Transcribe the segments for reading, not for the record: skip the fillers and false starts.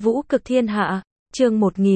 Vũ cực thiên hạ, chương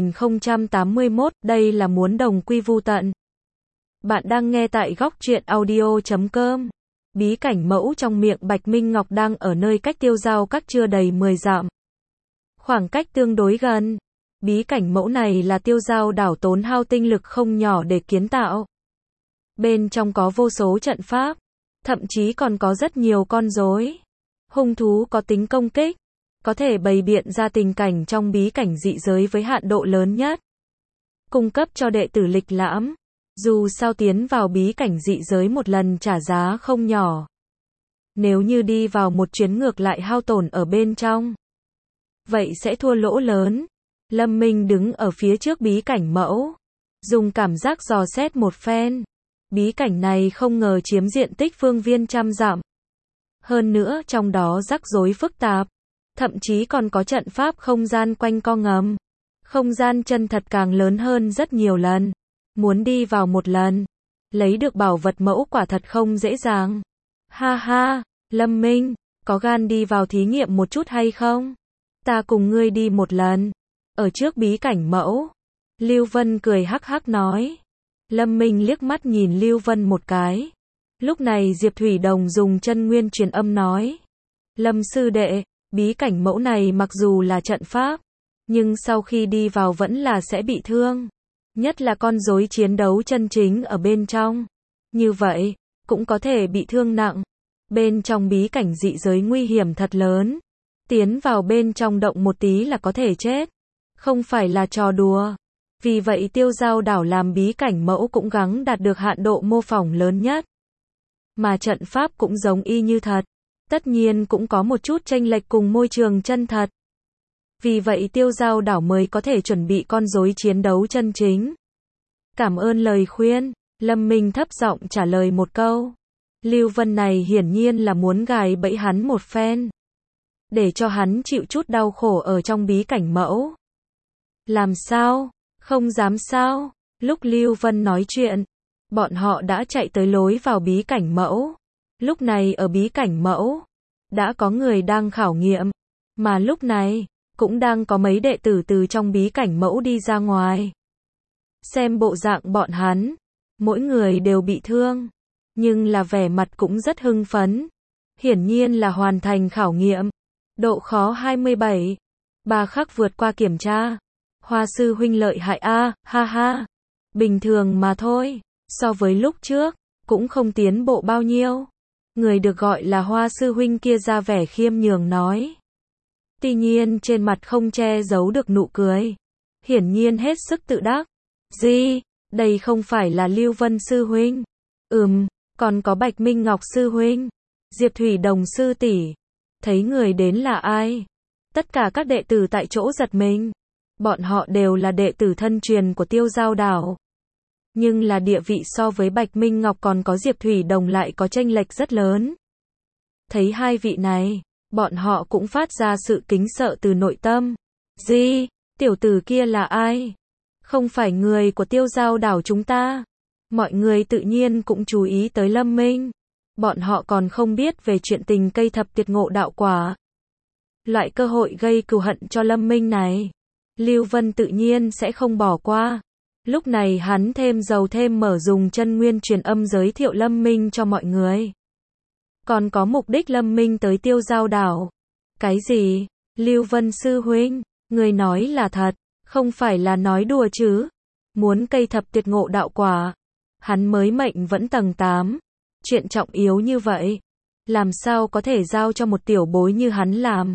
1081, đây là muốn đồng quy vu tận. Bạn đang nghe tại góc truyện audio.com. Bí cảnh mẫu trong miệng Bạch Minh Ngọc đang ở nơi cách Tiêu Giao Các chưa đầy 10 dặm. Khoảng cách tương đối gần. Bí cảnh mẫu này là Tiêu Giao đảo tốn hao tinh lực không nhỏ để kiến tạo. Bên trong có vô số trận pháp, thậm chí còn có rất nhiều con rối. Hung thú có tính công kích, có thể bày biện ra tình cảnh trong bí cảnh dị giới với hạn độ lớn nhất. Cung cấp cho đệ tử lịch lãm. Dù sao tiến vào bí cảnh dị giới một lần trả giá không nhỏ. Nếu như đi vào một chuyến ngược lại hao tổn ở bên trong, vậy sẽ thua lỗ lớn. Lâm Minh đứng ở phía trước bí cảnh mẫu, dùng cảm giác dò xét một phen. Bí cảnh này không ngờ chiếm diện tích phương viên trăm dặm. Hơn nữa trong đó rắc rối phức tạp, thậm chí còn có trận pháp không gian quanh co ngầm. Không gian chân thật càng lớn hơn rất nhiều lần. Muốn đi vào một lần, lấy được bảo vật mẫu quả thật không dễ dàng. Ha ha, Lâm Minh, có gan đi vào thí nghiệm một chút hay không? Ta cùng ngươi đi một lần. Ở trước bí cảnh mẫu, Lưu Vân cười hắc hắc nói. Lâm Minh liếc mắt nhìn Lưu Vân một cái. Lúc này Diệp Thủy Đồng dùng chân nguyên truyền âm nói. Lâm sư đệ, bí cảnh mẫu này mặc dù là trận pháp, nhưng sau khi đi vào vẫn là sẽ bị thương. Nhất là con rối chiến đấu chân chính ở bên trong. Như vậy, cũng có thể bị thương nặng. Bên trong bí cảnh dị giới nguy hiểm thật lớn. Tiến vào bên trong động một tí là có thể chết. Không phải là trò đùa. Vì vậy Tiêu Giao đảo làm bí cảnh mẫu cũng gắng đạt được hạn độ mô phỏng lớn nhất. Mà trận pháp cũng giống y như thật. Tất nhiên cũng có một chút chênh lệch cùng môi trường chân thật. Vì vậy Tiêu Giao đảo mới có thể chuẩn bị con rối chiến đấu chân chính. Cảm ơn lời khuyên, Lâm Minh thấp giọng trả lời một câu. Lưu Vân này hiển nhiên là muốn gài bẫy hắn một phen. Để cho hắn chịu chút đau khổ ở trong bí cảnh mẫu. Làm sao? Không dám sao? Lúc Lưu Vân nói chuyện, bọn họ đã chạy tới lối vào bí cảnh mẫu. Lúc này ở bí cảnh mẫu, đã có người đang khảo nghiệm. Mà lúc này, cũng đang có mấy đệ tử từ trong bí cảnh mẫu đi ra ngoài. Xem bộ dạng bọn hắn, mỗi người đều bị thương, nhưng là vẻ mặt cũng rất hưng phấn. Hiển nhiên là hoàn thành khảo nghiệm. Độ khó 27. 3 khắc vượt qua kiểm tra. Hoa sư huynh lợi hại a, ha ha. Bình thường mà thôi, so với lúc trước, cũng không tiến bộ bao nhiêu. Người được gọi là Hoa sư huynh kia ra vẻ khiêm nhường nói. Tuy nhiên trên mặt không che giấu được nụ cười. Hiển nhiên hết sức tự đắc. Gì? Đây không phải là Lưu Vân sư huynh. Còn có Bạch Minh Ngọc sư huynh. Diệp Thủy Đồng sư tỷ. Thấy người đến là ai? Tất cả các đệ tử tại chỗ giật mình. Bọn họ đều là đệ tử thân truyền của Tiêu Giao đảo. Nhưng là địa vị so với Bạch Minh Ngọc còn có Diệp Thủy Đồng lại có chênh lệch rất lớn. Thấy hai vị này, bọn họ cũng phát ra sự kính sợ từ nội tâm. Gì? Tiểu tử kia là ai? Không phải người của Tiêu Giao đảo chúng ta. Mọi người tự nhiên cũng chú ý tới Lâm Minh. Bọn họ còn không biết về chuyện tình cây thập tuyệt ngộ đạo quả. Loại cơ hội gây cừu hận cho Lâm Minh này, Lưu Vân tự nhiên sẽ không bỏ qua. Lúc này hắn thêm dầu thêm mỡ dùng chân nguyên truyền âm giới thiệu Lâm Minh cho mọi người. Còn có mục đích Lâm Minh tới Tiêu Giao đảo. Cái gì? Lưu Vân sư huynh, người nói là thật, không phải là nói đùa chứ? Muốn cây thập tuyệt ngộ đạo quả. Hắn mới mệnh vẫn tầng 8. Chuyện trọng yếu như vậy, làm sao có thể giao cho một tiểu bối như hắn làm?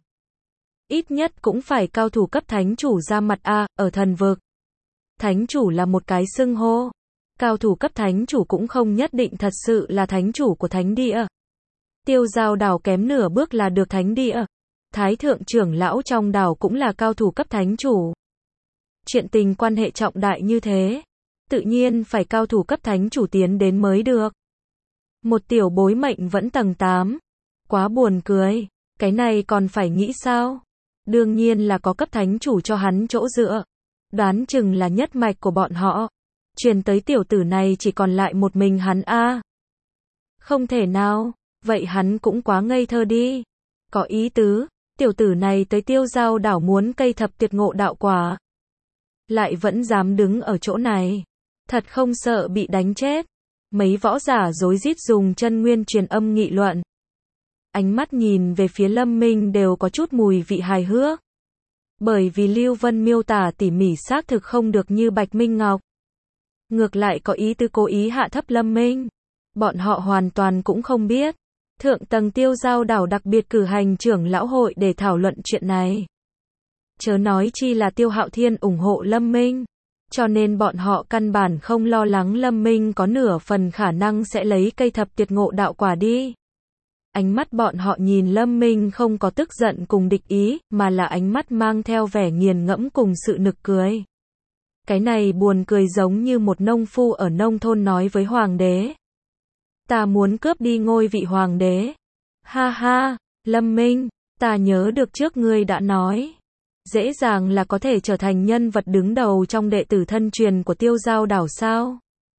Ít nhất cũng phải cao thủ cấp thánh chủ ra mặt a, ở thần vực. Thánh chủ là một cái xưng hô. Cao thủ cấp thánh chủ cũng không nhất định thật sự là thánh chủ của thánh địa. Tiêu Giao đảo kém nửa bước là được thánh địa. Thái thượng trưởng lão trong đảo cũng là cao thủ cấp thánh chủ. Chuyện tình quan hệ trọng đại như thế, tự nhiên phải cao thủ cấp thánh chủ tiến đến mới được. Một tiểu bối mệnh vẫn tầng 8. Quá buồn cười. Cái này còn phải nghĩ sao? Đương nhiên là có cấp thánh chủ cho hắn chỗ dựa. Đoán chừng là nhất mạch của bọn họ. Truyền tới tiểu tử này chỉ còn lại một mình hắn a. Không thể nào. Vậy hắn cũng quá ngây thơ đi. Có ý tứ. Tiểu tử này tới Tiêu Giao đảo muốn cây thập tuyệt ngộ đạo quả. Lại vẫn dám đứng ở chỗ này. Thật không sợ bị đánh chết. Mấy võ giả rối rít dùng chân nguyên truyền âm nghị luận. Ánh mắt nhìn về phía Lâm Minh đều có chút mùi vị hài hước. Bởi vì Lưu Vân miêu tả tỉ mỉ xác thực không được như Bạch Minh Ngọc. Ngược lại có ý tư cố ý hạ thấp Lâm Minh. Bọn họ hoàn toàn cũng không biết. Thượng tầng Tiêu Giao đảo đặc biệt cử hành trưởng lão hội để thảo luận chuyện này. Chớ nói chi là Tiêu Hạo Thiên ủng hộ Lâm Minh. Cho nên bọn họ căn bản không lo lắng Lâm Minh có nửa phần khả năng sẽ lấy cây thập tuyệt ngộ đạo quả đi. Ánh mắt bọn họ nhìn Lâm Minh không có tức giận cùng địch ý, mà là ánh mắt mang theo vẻ nghiền ngẫm cùng sự nực cười. Cái này buồn cười giống như một nông phu ở nông thôn nói với hoàng đế. Ta muốn cướp đi ngôi vị hoàng đế. Ha ha, Lâm Minh, ta nhớ được trước ngươi đã nói. Dễ dàng là có thể trở thành nhân vật đứng đầu trong đệ tử thân truyền của Tiêu Giao đảo sao?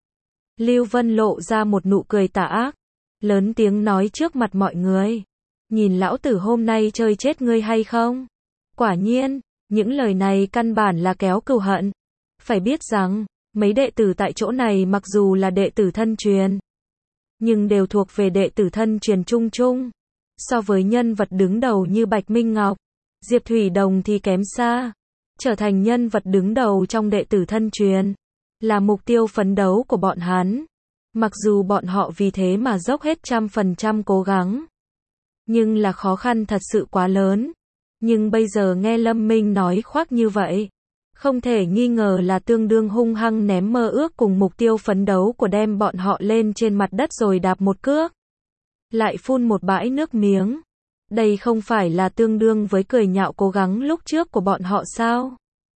Lưu Vân lộ ra một nụ cười tà ác. Lớn tiếng nói trước mặt mọi người. Nhìn lão tử hôm nay chơi chết ngươi hay không? Quả nhiên, những lời này căn bản là kéo cừu hận. Phải biết rằng, mấy đệ tử tại chỗ này mặc dù là đệ tử thân truyền, nhưng đều thuộc về đệ tử thân truyền chung chung. So với nhân vật đứng đầu như Bạch Minh Ngọc, Diệp Thủy Đồng thì kém xa. Trở thành nhân vật đứng đầu trong đệ tử thân truyền là mục tiêu phấn đấu của bọn hắn. Mặc dù bọn họ vì thế mà dốc hết 100% cố gắng, nhưng là khó khăn thật sự quá lớn. Nhưng bây giờ nghe Lâm Minh nói khoác như vậy, không thể nghi ngờ là tương đương hung hăng ném mơ ước cùng mục tiêu phấn đấu của đem bọn họ lên trên mặt đất rồi đạp một cước. Lại phun một bãi nước miếng. Đây không phải là tương đương với cười nhạo cố gắng lúc trước của bọn họ sao?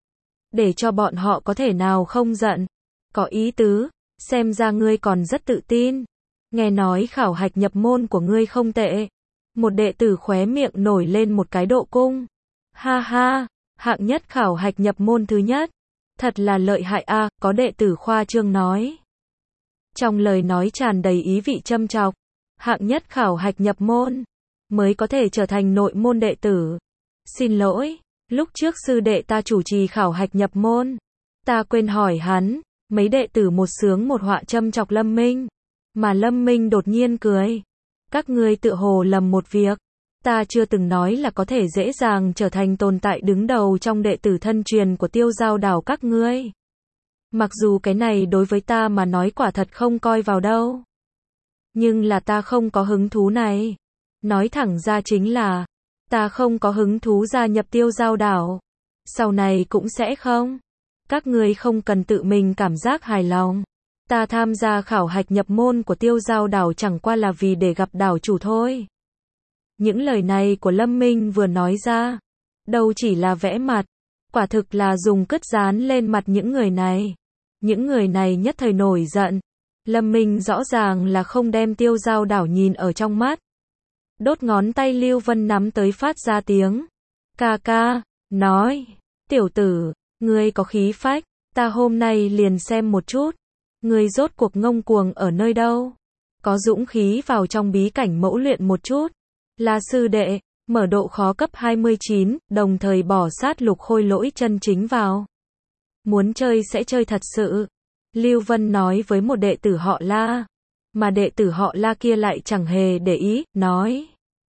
Để cho bọn họ có thể nào không giận. Có ý tứ, xem ra ngươi còn rất tự tin. Nghe nói khảo hạch nhập môn của ngươi không tệ. Một đệ tử khóe miệng nổi lên một cái độ cung. Ha ha, hạng nhất khảo hạch nhập môn thứ nhất. Thật là lợi hại a, có đệ tử khoa trương nói. Trong lời nói tràn đầy ý vị châm chọc. Hạng nhất khảo hạch nhập môn mới có thể trở thành nội môn đệ tử. Xin lỗi, lúc trước sư đệ ta chủ trì khảo hạch nhập môn. Ta quên hỏi hắn, mấy đệ tử một sướng một họa châm chọc Lâm Minh. Mà Lâm Minh đột nhiên cười. Các ngươi tự hồ lầm một việc. Ta chưa từng nói là có thể dễ dàng trở thành tồn tại đứng đầu trong đệ tử thân truyền của Tiêu Giao đảo các ngươi. Mặc dù cái này đối với ta mà nói quả thật không coi vào đâu. Nhưng là ta không có hứng thú này. Nói thẳng ra chính là, ta không có hứng thú gia nhập Tiêu Giao đảo. Sau này cũng sẽ không. Các ngươi không cần tự mình cảm giác hài lòng. Ta tham gia khảo hạch nhập môn của Tiêu Giao đảo chẳng qua là vì để gặp đảo chủ thôi. Những lời này của Lâm Minh vừa nói ra, đâu chỉ là vẽ mặt, quả thực là dùng cứt dán lên mặt những người này. Những người này nhất thời nổi giận. Lâm Minh rõ ràng là không đem Tiêu Giao đảo nhìn ở trong mắt. Đốt ngón tay Lưu Vân nắm tới phát ra tiếng. Ca ca, nói, tiểu tử, ngươi có khí phách, ta hôm nay liền xem một chút. Ngươi rốt cuộc ngông cuồng ở nơi đâu? Có dũng khí vào trong bí cảnh mẫu luyện một chút. Là sư đệ, mở độ khó cấp 29, đồng thời bỏ sát lục khôi lỗi chân chính vào. Muốn chơi sẽ chơi thật sự. Lưu Vân nói với một đệ tử họ La. Mà đệ tử họ La kia lại chẳng hề để ý, nói.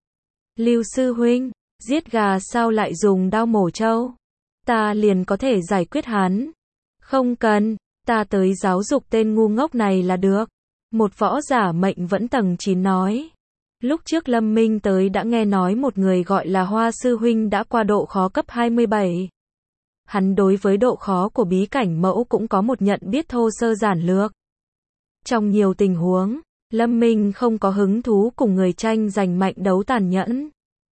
Lưu sư huynh, giết gà sao lại dùng đao mổ trâu? Ta liền có thể giải quyết hắn. Không cần, ta tới giáo dục tên ngu ngốc này là được. Một võ giả mệnh vẫn tầng 9 nói. Lúc trước Lâm Minh tới đã nghe nói một người gọi là Hoa sư huynh đã qua độ khó cấp 27. Hắn đối với độ khó của bí cảnh mẫu cũng có một nhận biết thô sơ giản lược. Trong nhiều tình huống, Lâm Minh không có hứng thú cùng người tranh giành mạnh đấu tàn nhẫn.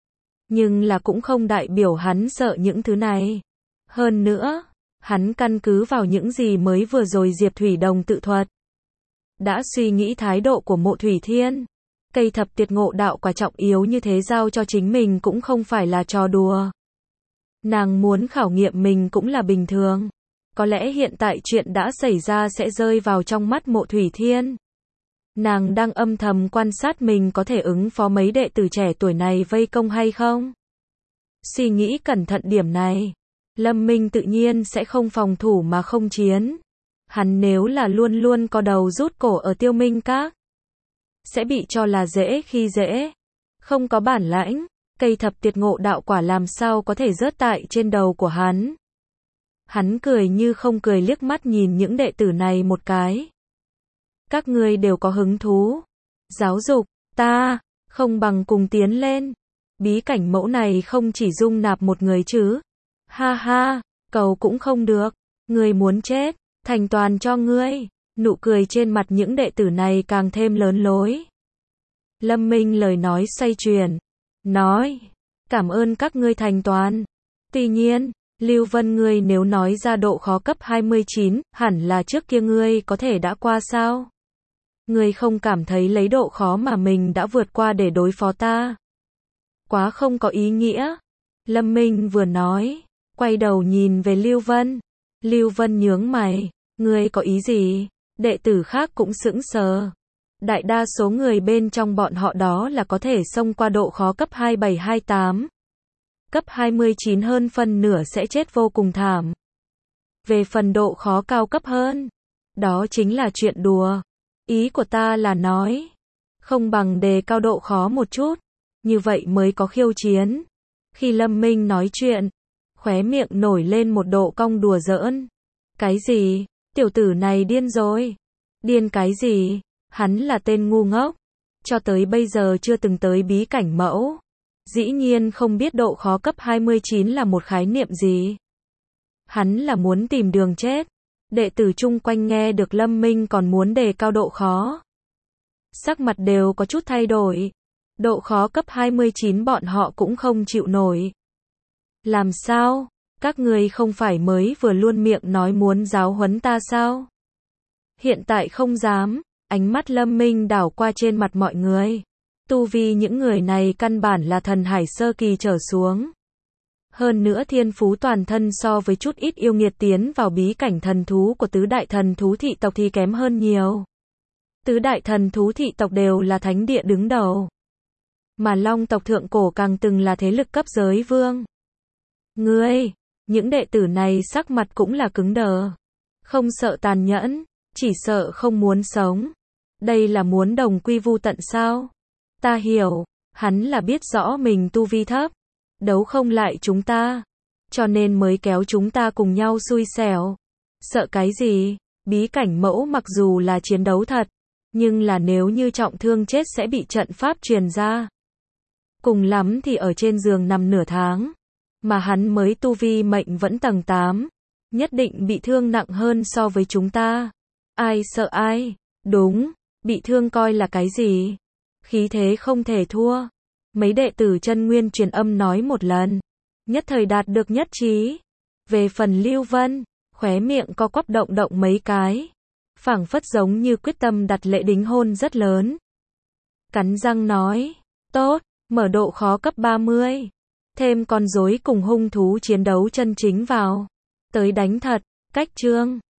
Nhưng là cũng không đại biểu hắn sợ những thứ này. Hơn nữa, hắn căn cứ vào những gì mới vừa rồi Diệp Thủy Đồng tự thuật. Đã suy nghĩ thái độ của Mộ Thủy Thiên. Cây thập tuyệt ngộ đạo quả trọng yếu như thế giao cho chính mình cũng không phải là trò đùa. Nàng muốn khảo nghiệm mình cũng là bình thường. Có lẽ hiện tại chuyện đã xảy ra sẽ rơi vào trong mắt Mộ Thủy Thiên. Nàng đang âm thầm quan sát mình có thể ứng phó mấy đệ tử trẻ tuổi này vây công hay không. Suy nghĩ cẩn thận điểm này, Lâm Minh tự nhiên sẽ không phòng thủ mà không chiến. Hắn nếu là luôn luôn có đầu rút cổ ở Tiêu Minh Các, sẽ bị cho là dễ khi dễ. Không có bản lãnh, cây thập tuyệt ngộ đạo quả làm sao có thể rớt tại trên đầu của hắn. Hắn cười như không cười liếc mắt nhìn những đệ tử này một cái. Các ngươi đều có hứng thú. Giáo dục, ta, không bằng cùng tiến lên. Bí cảnh mẫu này không chỉ dung nạp một người chứ. Ha ha, cầu cũng không được. Ngươi muốn chết, thành toàn cho ngươi. Nụ cười trên mặt những đệ tử này càng thêm lớn lối. Lâm Minh lời nói xoay chuyển. Nói, cảm ơn các ngươi thành toàn. Tuy nhiên, Lưu Vân ngươi nếu nói ra độ khó cấp 29, hẳn là trước kia ngươi có thể đã qua sao? Ngươi không cảm thấy lấy độ khó mà mình đã vượt qua để đối phó ta? Quá không có ý nghĩa. Lâm Minh vừa nói, quay đầu nhìn về Lưu Vân. Lưu Vân nhướng mày, ngươi có ý gì? Đệ tử khác cũng sững sờ. Đại đa số người bên trong bọn họ đó là có thể xông qua độ khó cấp 27-28. Cấp 29 hơn phân nửa sẽ chết vô cùng thảm. Về phần độ khó cao cấp hơn, đó chính là chuyện đùa. Ý của ta là nói, không bằng đề cao độ khó một chút, như vậy mới có khiêu chiến. Khi Lâm Minh nói chuyện, khóe miệng nổi lên một độ cong đùa giỡn. Cái gì? Tiểu tử này điên rồi. Điên cái gì? Hắn là tên ngu ngốc. Cho tới bây giờ chưa từng tới bí cảnh mẫu. Dĩ nhiên không biết độ khó cấp 29 là một khái niệm gì. Hắn là muốn tìm đường chết. Đệ tử chung quanh nghe được Lâm Minh còn muốn đề cao độ khó. Sắc mặt đều có chút thay đổi. Độ khó cấp 29 bọn họ cũng không chịu nổi. Làm sao? Các người không phải mới vừa luôn miệng nói muốn giáo huấn ta sao? Hiện tại không dám. Ánh mắt Lâm Minh đảo qua trên mặt mọi người. Tu vi những người này căn bản là thần hải sơ kỳ trở xuống. Hơn nữa thiên phú toàn thân so với chút ít yêu nghiệt tiến vào bí cảnh thần thú của tứ đại thần thú thị tộc thì kém hơn nhiều. Tứ đại thần thú thị tộc đều là thánh địa đứng đầu. Mà Long tộc thượng cổ càng từng là thế lực cấp giới vương. Ngươi, những đệ tử này sắc mặt cũng là cứng đờ. Không sợ tàn nhẫn, chỉ sợ không muốn sống. Đây là muốn đồng quy vu tận sao? Ta hiểu, hắn là biết rõ mình tu vi thấp, đấu không lại chúng ta, cho nên mới kéo chúng ta cùng nhau xui xẻo. Sợ cái gì? Bí cảnh mẫu mặc dù là chiến đấu thật, nhưng là nếu như trọng thương chết sẽ bị trận pháp truyền ra. Cùng lắm thì ở trên giường nằm nửa tháng, mà hắn mới tu vi mệnh vẫn tầng 8, nhất định bị thương nặng hơn so với chúng ta. Ai sợ ai? Đúng, bị thương coi là cái gì? Khí thế không thể thua. Mấy đệ tử chân nguyên truyền âm nói một lần, nhất thời đạt được nhất trí. Về phần Lưu Vân, khóe miệng co quắp động động mấy cái, phảng phất giống như quyết tâm đặt lễ đính hôn rất lớn. Cắn răng nói, tốt, mở độ khó cấp 30, thêm con rối cùng hung thú chiến đấu chân chính vào, tới đánh thật. Cách chương